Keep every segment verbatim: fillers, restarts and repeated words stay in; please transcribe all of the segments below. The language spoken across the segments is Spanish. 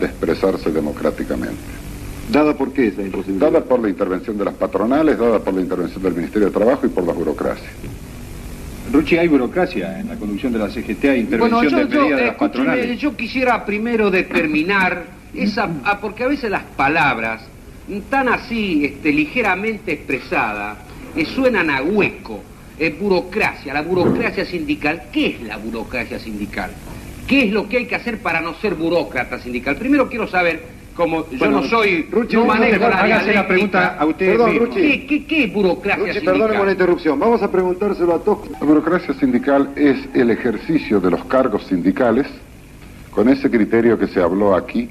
de expresarse democráticamente. ¿Dada por qué esa imposibilidad? Dada por la intervención de las patronales, dada por la intervención del Ministerio de Trabajo y por la burocracia. Ruchi, hay burocracia en la conducción de la C G T, hay intervención bueno, yo, de medidas yo, de las patronales. Yo quisiera primero determinar, esa, porque a veces las palabras, tan así, este, ligeramente expresadas, eh, suenan a hueco. Eh, burocracia, la burocracia sindical. ¿Qué es la burocracia sindical? ¿Qué es lo que hay que hacer para no ser burócrata sindical? Primero quiero saber, como yo bueno, no soy, Ruchi, no manejo la hágase dialéctica. la pregunta a usted Perdón, mismo. Ruchi. ¿Qué, qué, qué es burocracia Ruchi, sindical? perdóneme la interrupción. Vamos a preguntárselo a todos. La burocracia sindical es el ejercicio de los cargos sindicales con ese criterio que se habló aquí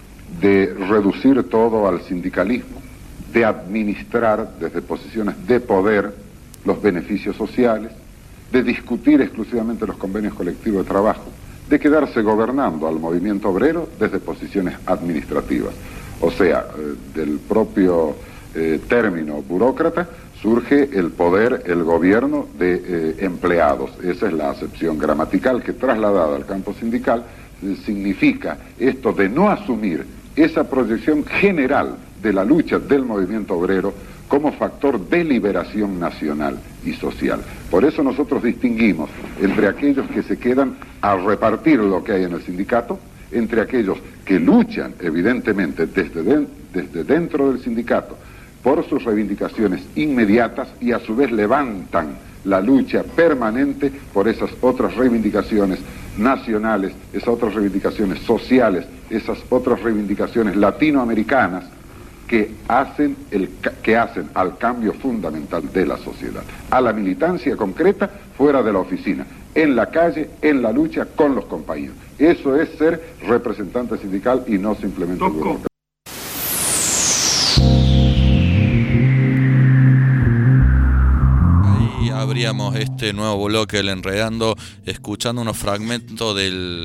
de reducir todo al sindicalismo, de administrar desde posiciones de poder los beneficios sociales, de discutir exclusivamente los convenios colectivos de trabajo, de quedarse gobernando al movimiento obrero desde posiciones administrativas. O sea, eh, del propio eh, término burócrata surge el poder, el gobierno de eh, empleados. Esa es la acepción gramatical que, trasladada al campo sindical, eh, significa esto de no asumir esa proyección general de la lucha del movimiento obrero como factor de liberación nacional y social. Por eso nosotros distinguimos entre aquellos que se quedan a repartir lo que hay en el sindicato, entre aquellos que luchan, evidentemente, desde, de, desde dentro del sindicato por sus reivindicaciones inmediatas y a su vez levantan la lucha permanente por esas otras reivindicaciones nacionales, esas otras reivindicaciones sociales, esas otras reivindicaciones latinoamericanas que hacen, el, que hacen al cambio fundamental de la sociedad, a la militancia concreta fuera de la oficina, en la calle, en la lucha con los compañeros. Eso es ser representante sindical y no simplemente burócrata. Ahí abríamos este nuevo bloque del Enredando, escuchando unos fragmentos del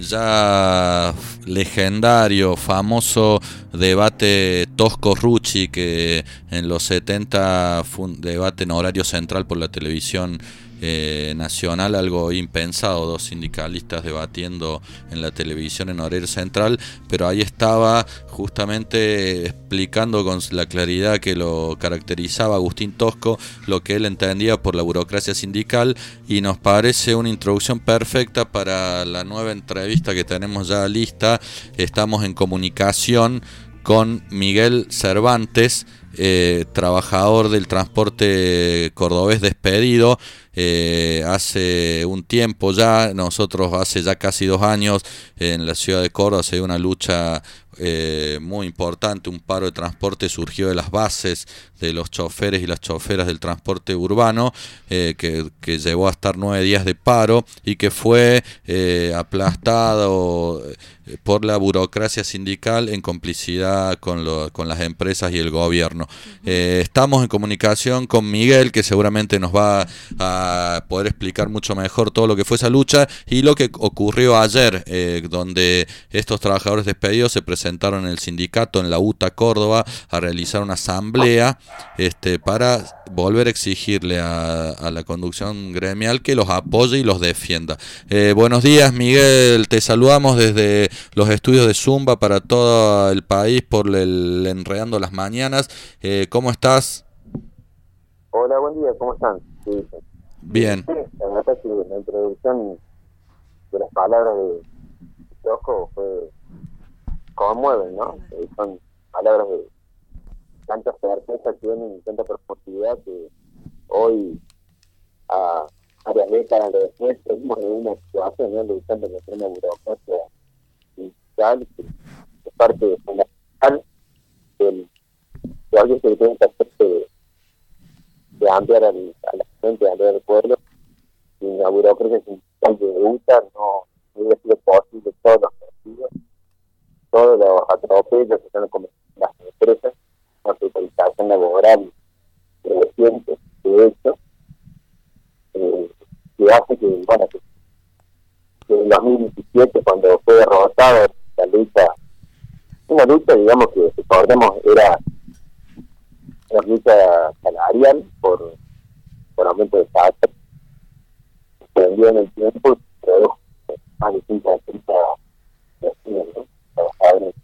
ya legendario, famoso debate Tosco-Ruchi, que en los setenta fue un debate en horario central por la televisión eh, nacional, algo impensado, dos sindicalistas debatiendo en la televisión en horario central, pero ahí estaba justamente explicando con la claridad que lo caracterizaba Agustín Tosco, lo que él entendía por la burocracia sindical, y nos parece una introducción perfecta para la nueva entrevista que tenemos ya lista. Estamos en comunicación con Miguel Cervantes, eh, trabajador del transporte cordobés despedido eh, hace un tiempo ya. Nosotros hace ya casi dos años en la ciudad de Córdoba se dio una lucha eh, muy importante, un paro de transporte surgió de las bases de los choferes y las choferas del transporte urbano, eh, que, que llevó a estar nueve días de paro y que fue eh, aplastado por la burocracia sindical en complicidad con, lo, con las empresas y el gobierno. Eh, estamos en comunicación con Miguel, que seguramente nos va a poder explicar mucho mejor todo lo que fue esa lucha y lo que ocurrió ayer, eh, donde estos trabajadores despedidos se presentaron en el sindicato, en la U T A Córdoba, a realizar una asamblea este, para volver a exigirle a, a la conducción gremial que los apoye y los defienda. Eh, buenos días, Miguel, te saludamos desde los estudios de Zumba para todo el país por el Enredando las Mañanas. Eh, ¿Cómo estás? Hola, buen día, ¿cómo están? Sí, bien. Sí, la verdad que la introducción de las palabras de Tosco fue conmueven, ¿no? Eh, son palabras de tanta certeza, tienen tanta profundidad que hoy, a varias décadas después, seguimos en una situación, ¿no? Luchando contra una burocracia sindical que es parte fundamental del de alguien que tiene que hacerse de, de ampliar al, a la gente, de ampliar al pueblo. Sin la burocracia sindical de U T A no hubiera sido posible todos los partidos, todos los atropellos que están cometiendo las empresas, la precarización laboral creciente, de hecho, eh, que hace que, bueno, que, que en dos mil diecisiete, cuando fue derrotada la lucha, una lucha, digamos, que recordemos, era una lucha salarial por, por aumento de salario, se vendió en el tiempo y produjo más de ciento treinta vecinos, ¿no? Trabajadores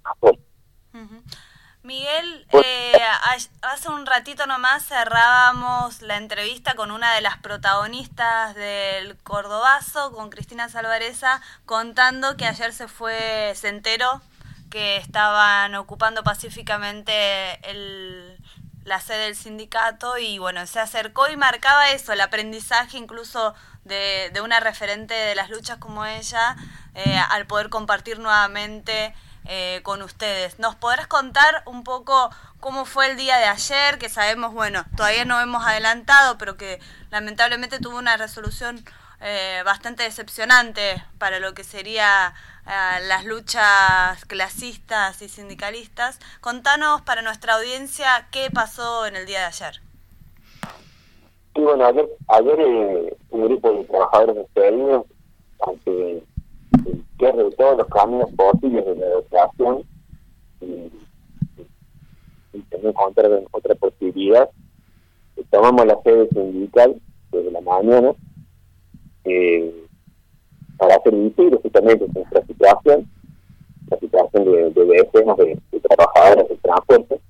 Miguel, eh, hace un ratito nomás cerrábamos la entrevista con una de las protagonistas del Cordobazo, con Cristina Salvarezza, contando que ayer se fue, se enteró que estaban ocupando pacíficamente el, la sede del sindicato y bueno, se acercó y marcaba eso, el aprendizaje incluso de, de una referente de las luchas como ella, eh, al poder compartir nuevamente Eh, con ustedes. ¿Nos podrás contar un poco cómo fue el día de ayer? Que sabemos, bueno, todavía no hemos adelantado, pero que lamentablemente tuvo una resolución eh, bastante decepcionante para lo que sería eh, las luchas clasistas y sindicalistas. Contanos para nuestra audiencia qué pasó en el día de ayer. Sí, bueno, ayer, ayer eh, un grupo de trabajadores despedidos, aunque cierre de todos los caminos posibles de negociación y, y tener otra, otra posibilidad. Tomamos la sede sindical desde la mañana eh, para hacer visible justamente nuestra situación, la situación de, de decenas de, de trabajadores del transporte.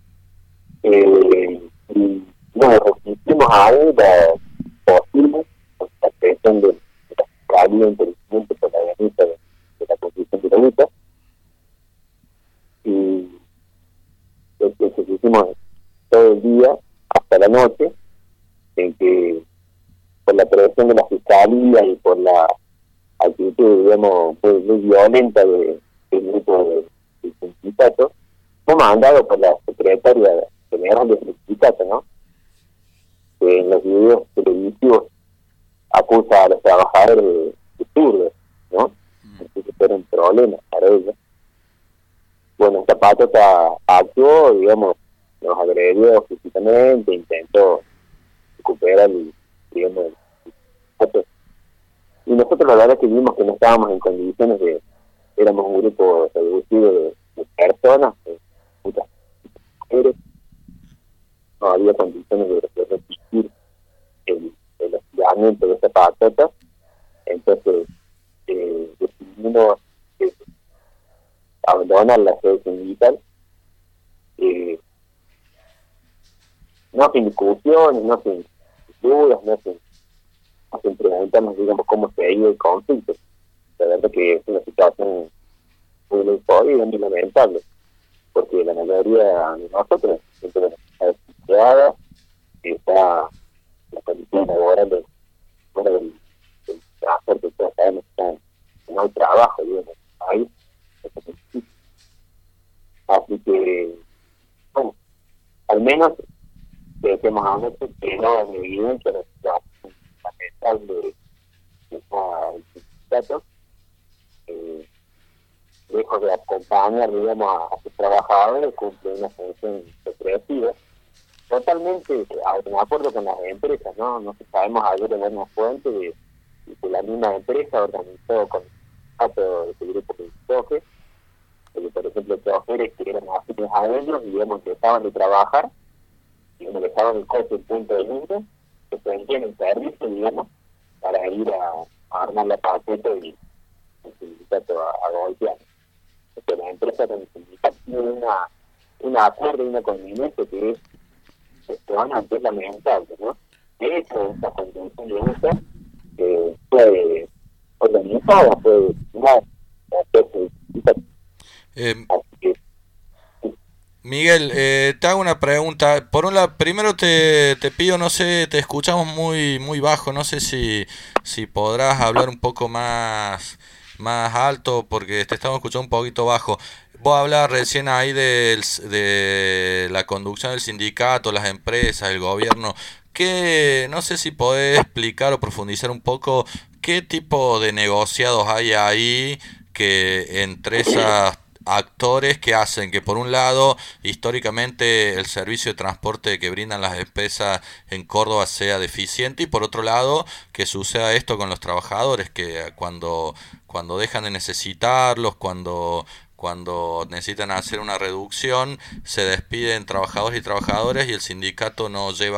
Eh, y bueno, resistimos ahí la posible la presión de cambio inteligente por la denuncia de, de la Constitución de la lucha y lo que hicimos todo el día hasta la noche en que por la presión de la fiscalía y por la actitud digamos muy, muy violenta de, del grupo de, de sindicato fue mandado por la secretaria general del sindicato, ¿no? Que en los videos televisivos acusa a los trabajadores de, de zurdos, ¿no? Entonces era un problema para ellos. Bueno, esta patota actuó, digamos, nos agredió físicamente, intentó recuperar el, digamos, el... y nosotros la verdad que vimos que no estábamos en condiciones de, éramos un grupo reducido de, de personas, de muchas mujeres, no había condiciones de, de resistir el el hostigamiento de esta patota, entonces eh, decidimos eh, abandonar la sede sindical, eh, no sin discusiones, no sin dudas, no sin, no sin preguntarnos, digamos, cómo se ha ido el conflicto. La verdad que es una situación muy jodida, muy lamentable, porque la mayoría de nosotros siempre está desempleada, está la condición laboral de, bueno, del, del transporte que todos sabemos que no hay trabajo, digamos, ahí. Así que, bueno, al menos dejemos a nosotros que no en evidencia la situación lamentable de el sindicato, eh, lejos de acompañar, digamos, a, a sus trabajadores, cumple una función represiva. Totalmente en acuerdo con las empresas, ¿no? No sabemos ayer en una fuente de, de que la misma empresa organizó con de ese grupo que choque, porque por ejemplo choferes que eran afines a ellos, digamos, que estaban de trabajar, y no dejaban el coche en punto de vista, que prendían el servicio, digamos, para ir a, a armar la paqueta y el sindicato a, a golpear. Porque la empresa con el sindicato tiene una, una acuerdo y una convivencia que es que es lamentable, ¿no? De hecho, esta convención de lucha eh, fue organizada, fue una eh, Miguel, eh, te hago una pregunta. Por un lado, primero te, te pido, no sé, te escuchamos muy muy bajo, no sé si si podrás hablar un poco más más alto porque te estamos escuchando un poquito bajo. Vos hablabas recién ahí del, de la conducción del sindicato, las empresas, el gobierno. ¿Qué, no sé si podés explicar o profundizar un poco qué tipo de negociados hay ahí que entre esos actores que hacen que por un lado históricamente el servicio de transporte que brindan las empresas en Córdoba sea deficiente y por otro lado que suceda esto con los trabajadores que cuando cuando dejan de necesitarlos, cuando cuando necesitan hacer una reducción, se despiden trabajadores y trabajadoras y el sindicato no lleva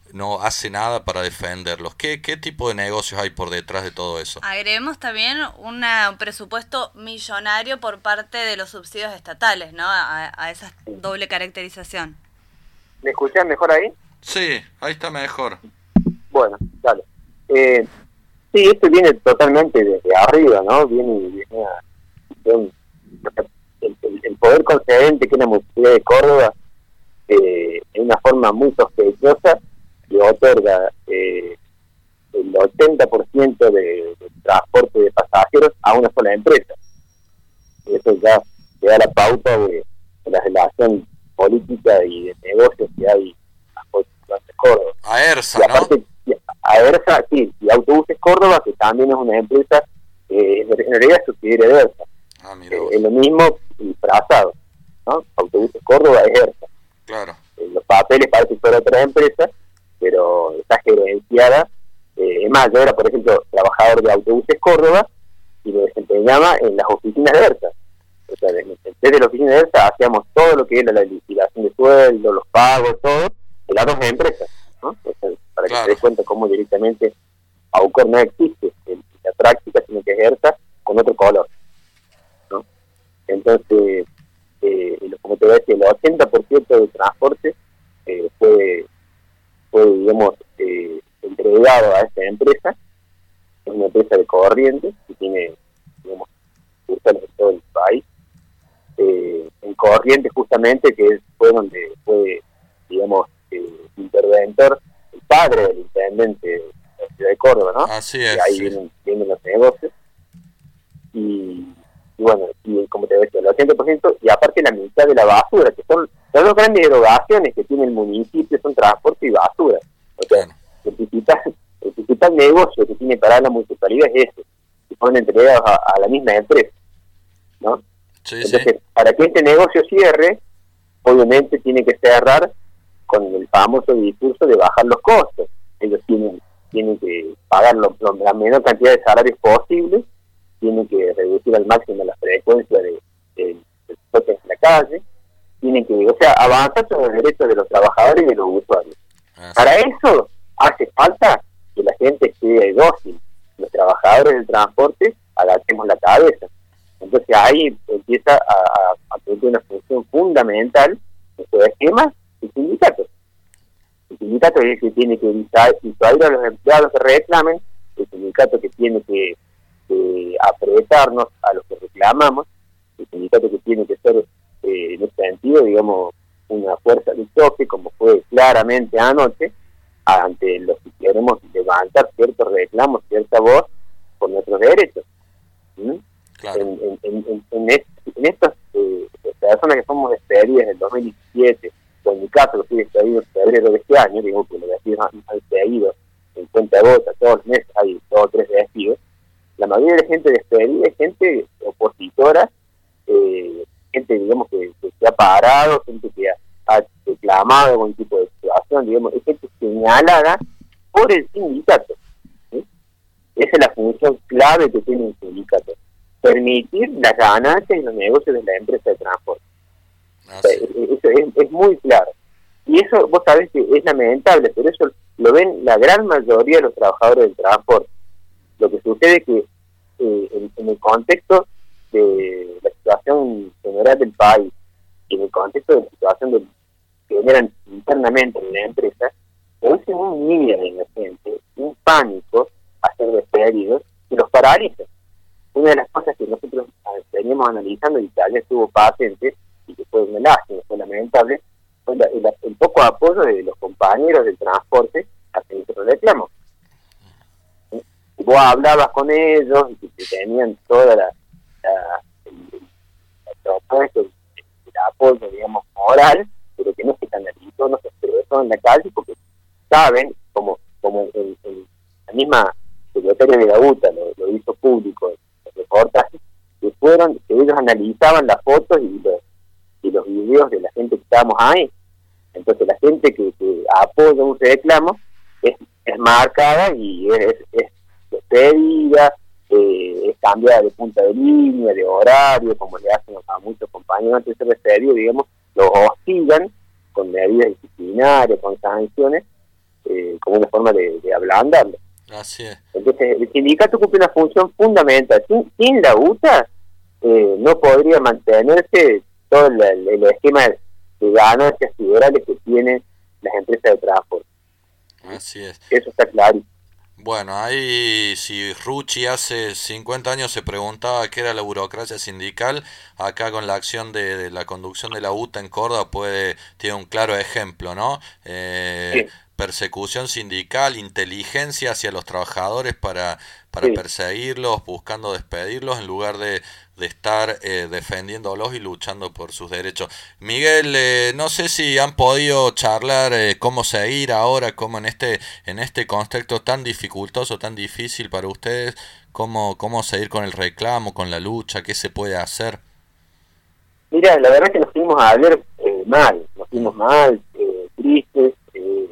no hace nada para defenderlos. ¿Qué, qué tipo de negocios hay por detrás de todo eso? Agreguemos también una, un presupuesto millonario por parte de los subsidios estatales, ¿no? A, a esa doble caracterización. ¿Me escuchan mejor ahí? Sí, ahí está mejor. Bueno, dale. Eh, sí, esto viene totalmente desde arriba, ¿no? Viene, viene a, el, el, el poder concedente que es la Municipalidad de Córdoba, eh, en una forma muy sospechosa, le otorga eh, el ochenta por ciento de, de transporte de pasajeros a una sola empresa. Y eso ya le da la pauta de, de la relación política y de negocios que hay a Córdoba. A ERSA, y aparte, ¿no? A ERSA, sí, y Autobuses Córdoba, que también es una empresa, eh, en realidad es subsidiaria de ERSA. Ah, mira eh, vos. es lo mismo disfrazado, ¿no? Autobuses Córdoba es ERSA. Claro. Eh, los papeles parece que fuera otra empresa, pero está gerenciada. Eh, es más, yo era, por ejemplo, trabajador de Autobuses Córdoba y me desempeñaba en las oficinas de ERSA. O sea, desde la oficina de ERSA hacíamos todo lo que era la liquidación de sueldo, los pagos, todo, de las dos empresas, ¿no? O sea, para que Claro. se dé cuenta cómo directamente AUCOR no existe en la práctica, sino que es ERSA con otro color, ¿no? Entonces, eh, como te decía, el ochenta por ciento del transporte eh, fue, fue, digamos, eh, entregado a esta empresa. Es una empresa de Corrientes que tiene, digamos, sucursales en todo el país. Eh, en Corrientes, justamente, que fue donde fue, digamos, eh, interventor, el padre del intendente de la ciudad de Córdoba, ¿no? Así es. Y ahí Sí. vienen, vienen los negocios. Y, y bueno, y como te decía, el ochenta por ciento, y aparte la mitad de la basura, que son las dos grandes erogaciones que tiene el municipio, son transporte y basura. O sea, Bueno. el principal, el principal negocio que tiene para la municipalidad es ese, que fueron entregados a, a la misma empresa, ¿no? Sí, Entonces, sí. para que este negocio cierre, obviamente tiene que cerrar con el famoso discurso de bajar los costos. Ellos tienen, tienen que pagar lo, lo, la menor cantidad de salarios posible, tienen que reducir al máximo la frecuencia de, de, de choques en la calle, tienen que, o sea, avanzar sobre los derechos de los trabajadores y de los usuarios. Así. Para eso hace falta que la gente esté dócil, los trabajadores del transporte agachemos la cabeza. Entonces ahí empieza a, a, a tener una función fundamental en su esquema el sindicato. El sindicato es el que tiene que disuadir a los empleados que reclamen, el sindicato que tiene que, que apretarnos a los que reclamamos, el sindicato que tiene que ser, eh, en ese sentido, digamos, una fuerza de choque, como fue claramente anoche, ante los que queremos levantar ciertos reclamos, cierta voz por nuestros derechos. ¿Mm? Claro. En, en, en, en, est, en estas eh, personas que somos despedidas en el dos mil diecisiete, o en mi caso que fui despedido en febrero de este año, digo que los despidos han, han despedido en cuenta gota, todos los meses hay dos o tres despidos, la mayoría de la gente despedida es gente opositora, eh, gente, digamos, que, que se ha parado, gente que ha, ha reclamado algún tipo de situación, digamos, es gente señalada por el sindicato, ¿sí? Esa es la función clave que tiene el sindicato, permitir las ganancias y los negocios de la empresa de transporte. Ah, O sea, sí. eso es, es muy claro. Y eso, vos sabés que es lamentable, pero eso lo ven la gran mayoría de los trabajadores del transporte. Lo que sucede es que eh, en, en el contexto de la situación general del país y en el contexto de la situación de, que generan internamente en la empresa, produce un miedo en la gente, un pánico a ser despedidos que los paraliza. Una de las cosas que nosotros veníamos analizando y que ayer estuvo patente y que fue una lástima, fue lamentable, fue la, el, el poco apoyo de los compañeros del transporte a que nosotros reclamos. ¿Sí? Vos hablabas con ellos y que tenían toda la, la, el, la propuesta, el, el apoyo, digamos, moral, pero que no se canalizó, no se expresó en la calle porque saben, como, como el, el, la misma secretaria de la UTA lo, lo hizo público, reportajes que fueron, que ellos analizaban las fotos y los, y los videos de la gente que estábamos ahí. Entonces la gente que, que apoya un reclamo es, es marcada y es, es despedida, eh, es cambiada de punta de línea, de horario, como le hacen a muchos compañeros antes de ser despedido, digamos, los hostigan con medidas disciplinarias, con sanciones, eh, como una forma de, de ablandarlo. Así es. Entonces, el sindicato cumple una función fundamental. Sin, sin la U T A, eh, no podría mantenerse todo el, el, el esquema de ganancias federales que tienen las empresas de transporte. Así es. Eso está claro. Bueno, ahí si Rucci hace cincuenta años se preguntaba qué era la burocracia sindical, acá con la acción de, de la conducción de la U T A en Córdoba puede tiene un claro ejemplo, ¿no? Eh, sí. Persecución sindical, inteligencia hacia los trabajadores para, para sí. perseguirlos, buscando despedirlos en lugar de, de estar eh, defendiéndolos y luchando por sus derechos. Miguel, eh, no sé si han podido charlar eh, cómo seguir ahora, cómo en este en este contexto tan dificultoso, tan difícil para ustedes, cómo, cómo seguir con el reclamo, con la lucha, qué se puede hacer. Mira, la verdad es que nos fuimos a ver eh, mal, nos fuimos mal, eh, tristes, eh,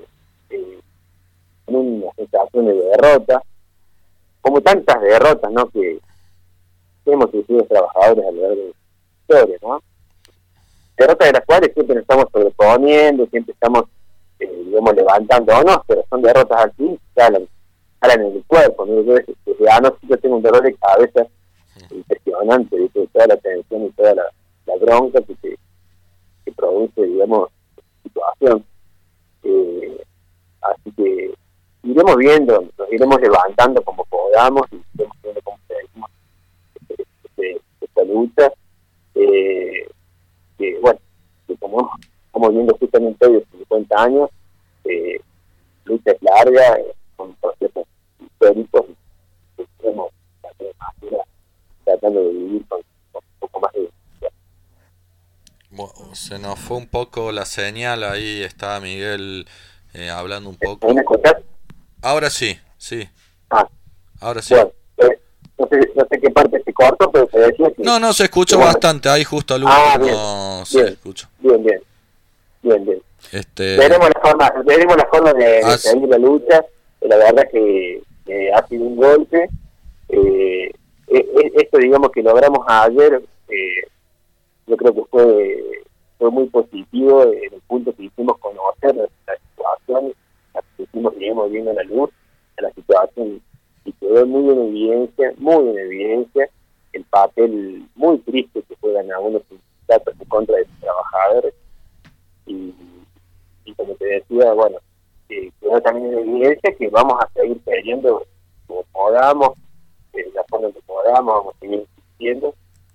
en una sensación de derrota, como tantas derrotas, ¿no?, que hemos sufrido los trabajadores a lo largo de la historia, ¿no? Derrotas de las cuales siempre nos estamos sobreponiendo, siempre estamos, eh, digamos, levantándonos, pero son derrotas así, que salen, salen en el cuerpo, ¿no? Yo desde, desde anoche yo tengo un dolor de cabeza impresionante, de toda la tensión y toda la, la bronca que, que, que produce, digamos, la situación. Eh, así que iremos viendo, nos iremos levantando como podamos y iremos viendo cómo seguimos este, este, esta lucha, eh, que bueno, que como estamos viendo justamente hoy de cincuenta años, eh, lucha es larga, eh, con procesos históricos, que estamos tratando de vivir con, con un poco más de bueno, se nos fue un poco la señal, ahí está Miguel eh, hablando un poco. ¿Pueden escuchar? Ahora sí, sí. Ah, ahora sí. Bueno, eh, no, sé, no sé qué parte se cortó, pero se decía que... No, no, se escuchó bueno, bastante, ahí justo al ah, último bien, se bien, escuchó. Bien, bien, bien, bien. Este... Veremos la forma, veremos la forma de, de seguir la lucha, la verdad que eh, ha sido un golpe. Eh, eh, esto, digamos, que logramos ayer, eh, yo creo que fue, fue muy positivo en el punto que hicimos conocer la situación, la que hicimos, digamos, viendo la luz de la situación, y quedó muy en evidencia, muy en evidencia, el papel muy triste que juegan algunos sindicatos en contra de sus trabajadores, y, y como te decía, bueno, eh, quedó también en evidencia que vamos a seguir peleando como podamos, de la forma que podamos, vamos a seguir insistiendo,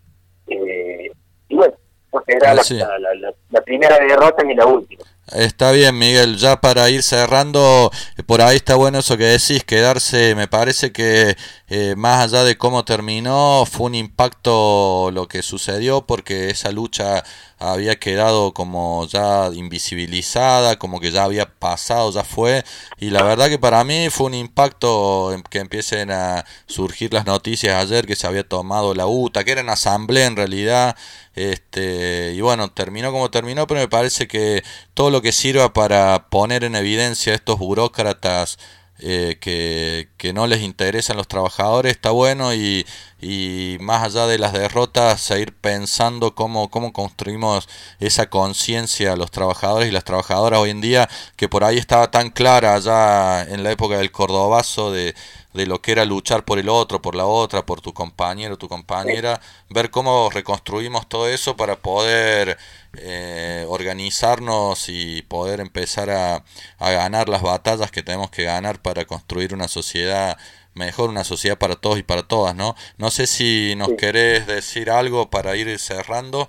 eh, y bueno, no será la, la, la, la primera derrota ni la última. Está bien, Miguel, ya para ir cerrando, por ahí está bueno eso que decís, quedarse, me parece que eh, más allá de cómo terminó, fue un impacto lo que sucedió, porque esa lucha había quedado como ya invisibilizada, como que ya había pasado, ya fue, y la verdad que para mí fue un impacto que empiecen a surgir las noticias ayer que se había tomado la U T A, que era en asamblea en realidad, este y bueno, terminó como terminó, pero me parece que todo lo que sirva para poner en evidencia a estos burócratas eh, que, que no les interesan los trabajadores está bueno, y, y más allá de las derrotas, seguir pensando cómo, cómo construimos esa conciencia a los trabajadores y las trabajadoras hoy en día, que por ahí estaba tan clara ya en la época del Cordobazo de de lo que era luchar por el otro, por la otra, por tu compañero, tu compañera, ver cómo reconstruimos todo eso para poder eh, organizarnos y poder empezar a, a ganar las batallas que tenemos que ganar para construir una sociedad mejor, una sociedad para todos y para todas, ¿no? No sé si nos sí. querés decir algo para ir cerrando.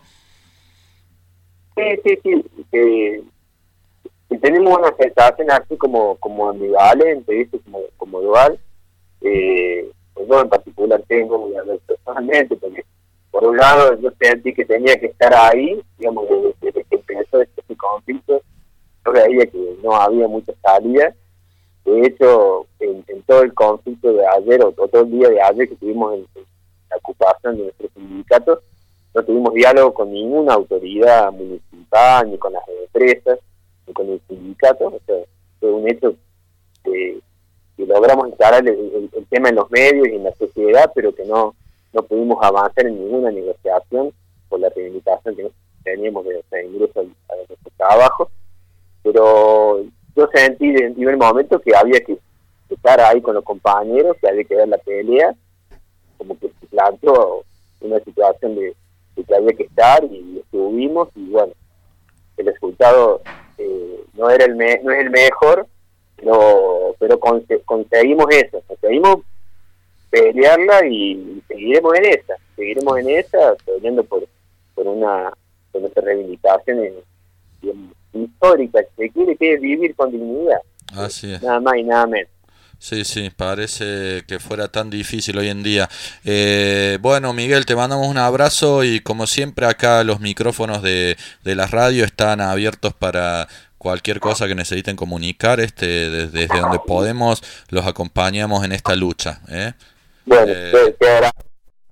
Sí, sí, sí. Eh, tenemos una sensación así como, como ambivalente, ¿viste? Como, como dual. Eh, pues yo en particular tengo, voy a hablar personalmente, porque por un lado yo sentí que tenía que estar ahí, digamos, desde, desde que empezó este conflicto, yo veía que no había mucha salida. De hecho, en, en todo el conflicto de ayer, o, o todo el día de ayer que tuvimos en, en la ocupación de nuestros sindicatos, no tuvimos diálogo con ninguna autoridad municipal, ni con las empresas, ni con el sindicato. O sea, fue un hecho que que logramos instalar el, el, el tema en los medios y en la sociedad, pero que no no pudimos avanzar en ninguna negociación por la reivindicación que teníamos de, de ingreso a, a nuestro trabajo. Pero yo sentí en el primer momento que había que estar ahí con los compañeros, que había que ver la pelea, como que se planteó una situación de, de que había que estar, y estuvimos, y bueno, el resultado eh, no era el me, no es el mejor, pero, pero conse, conseguimos eso, conseguimos pelearla y seguiremos en esa, seguiremos en esa, peleando por, por una por nuestra reivindicación en, en, histórica, que quiere que es vivir con dignidad. Así es. Nada más y nada menos. Sí, sí, parece que fuera tan difícil hoy en día. Eh, bueno, Miguel, te mandamos un abrazo y como siempre acá los micrófonos de, de la radio están abiertos para cualquier cosa que necesiten comunicar, este desde, desde donde podemos los acompañamos en esta lucha. ¿eh? Bueno, eh, pues, te agradezco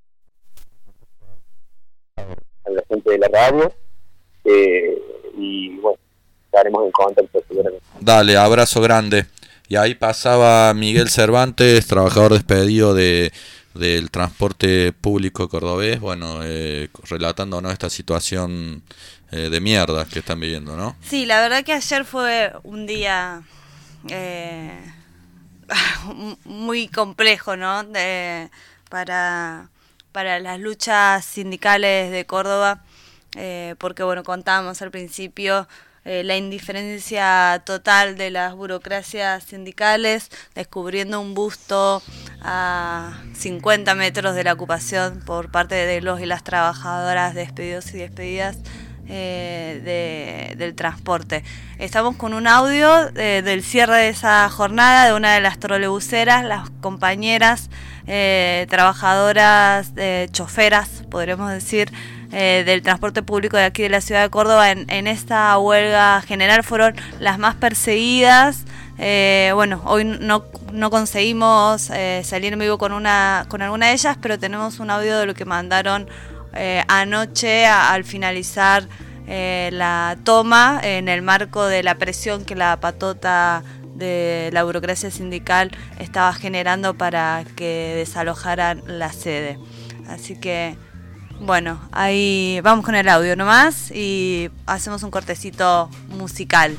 a la gente de la radio eh, y bueno, estaremos en contacto seguramente. Dale, abrazo grande. Y ahí pasaba Miguel Cervantes, trabajador despedido de del transporte público cordobés, bueno, eh, relatándonos esta situación eh, de mierda que están viviendo, ¿no? Sí, la verdad que ayer fue un día eh, muy complejo, ¿no? De, para, para las luchas sindicales de Córdoba, eh, porque, bueno, contábamos al principio Eh, la indiferencia total de las burocracias sindicales, descubriendo un busto a cincuenta metros de la ocupación por parte de los y las trabajadoras despedidos y despedidas eh, de, del transporte. Estamos con un audio eh, del cierre de esa jornada de una de las trolebuseras, las compañeras eh, trabajadoras, eh, choferas, podríamos decir, Eh, del transporte público de aquí de la ciudad de Córdoba. En, en esta huelga general fueron las más perseguidas. Eh, bueno, hoy no, no conseguimos eh, salir en vivo con una con alguna de ellas, pero tenemos un audio de lo que mandaron eh, anoche a, al finalizar eh, la toma, en el marco de la presión que la patota de la burocracia sindical estaba generando para que desalojaran la sede. Así que bueno, ahí vamos con el audio nomás y hacemos un cortecito musical.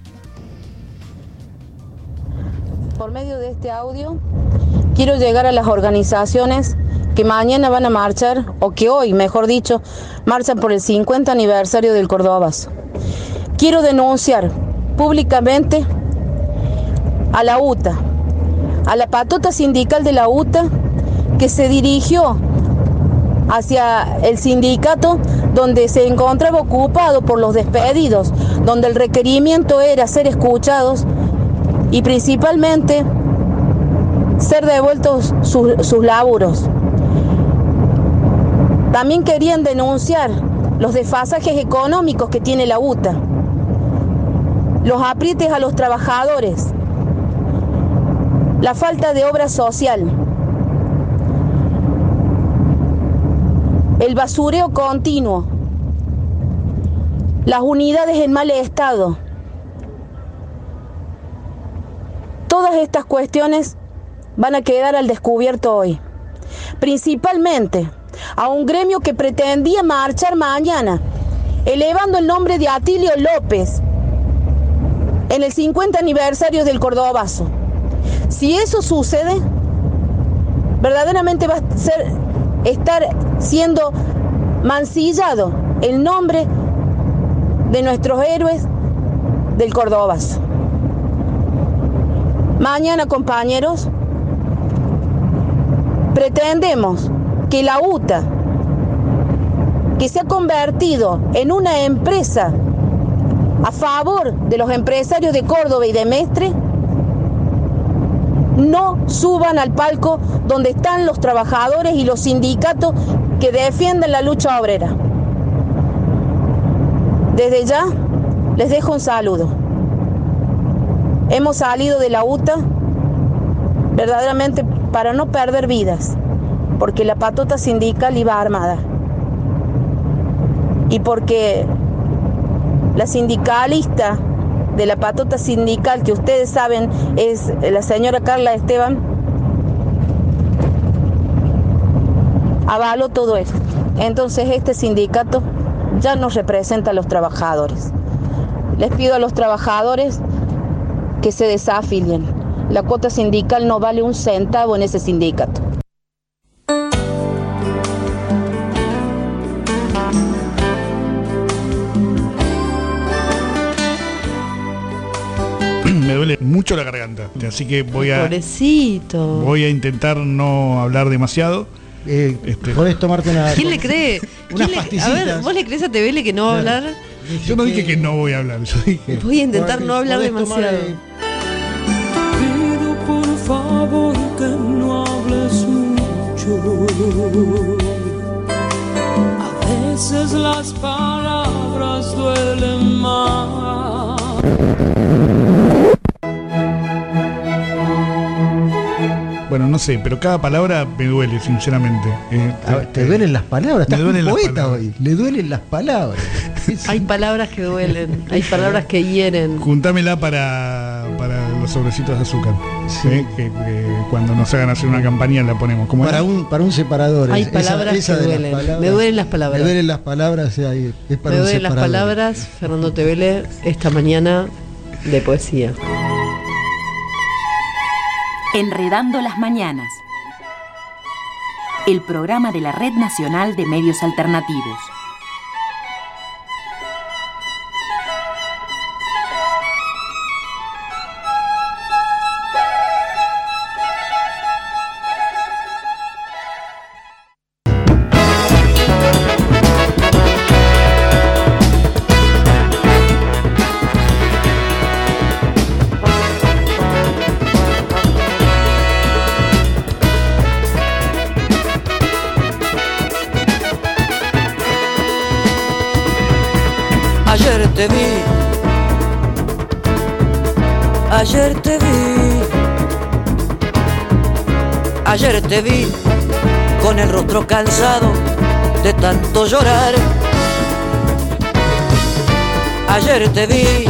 Por medio de este audio quiero llegar a las organizaciones que mañana van a marchar, o que hoy, mejor dicho, marchan por el cincuenta aniversario del Cordobazo. Quiero denunciar públicamente a la U T A, a la patota sindical de la U T A, que se dirigió hacia el sindicato donde se encontraba ocupado por los despedidos, donde el requerimiento era ser escuchados y principalmente ser devueltos sus, sus laburos. También querían denunciar los desfasajes económicos que tiene la U T A, los aprietes a los trabajadores, la falta de obra social, el basureo continuo, las unidades en mal estado. Todas estas cuestiones van a quedar al descubierto hoy. Principalmente a un gremio que pretendía marchar mañana, elevando el nombre de Atilio López en el cincuenta aniversario del Cordobazo. Si eso sucede, verdaderamente va a ser estar siendo mancillado el nombre de nuestros héroes del Cordobazo. Mañana, compañeros, pretendemos que la U T A, que se ha convertido en una empresa a favor de los empresarios de Córdoba y de Mestre, no suban al palco donde están los trabajadores y los sindicatos que defienden la lucha obrera. Desde ya les dejo un saludo. Hemos salido de la U T A verdaderamente para no perder vidas, porque la patota sindical iba armada y porque la sindicalista de la patota sindical, que ustedes saben es la señora Carla Esteban, avaló todo esto. Entonces este sindicato ya no representa a los trabajadores. Les pido a los trabajadores que se desafilien. La cuota sindical no vale un centavo en ese sindicato. Me duele mucho la garganta, así que voy a Pobrecito. voy a intentar no hablar demasiado. Eh, este, podés tomarte una... ¿Quién le cree? Unas ¿Quién le- pasticitas. A ver, ¿vos le crees a Tevele que no va a Claro. hablar? Yo no dije que no voy a hablar, yo dije... Voy a intentar no hablar Podés tomar, demasiado. eh, Pido por favor que no hables mucho. A veces las palabras duelen más. Bueno, no sé, pero cada palabra me duele, sinceramente. Eh, a ver, te duelen las palabras, Me estás duelen un las poeta palabras. hoy, le duelen las palabras. Hay palabras que duelen, hay palabras que hieren. Juntámela para, para los sobrecitos de azúcar. Sí. ¿eh? Que, que cuando nos hagan hacer una campaña la ponemos. ¿Cómo Para era? un, para un separador. Hay es- palabras esa- esa que de las duelen. palabras- Me duelen las palabras. Me duelen las palabras, eh, ahí, es para Me un duelen las separador. palabras, Fernando Tevele, esta mañana de poesía. Enredando las mañanas. El programa de la Red Nacional de Medios Alternativos. Ayer te vi, ayer te vi, ayer te vi con el rostro cansado de tanto llorar. Ayer te vi,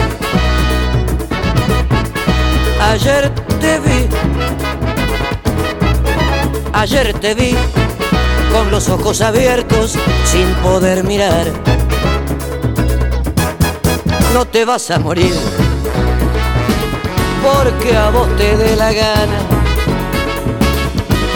ayer te vi, ayer te vi con los ojos abiertos sin poder mirar. No te vas a morir porque a vos te dé la gana.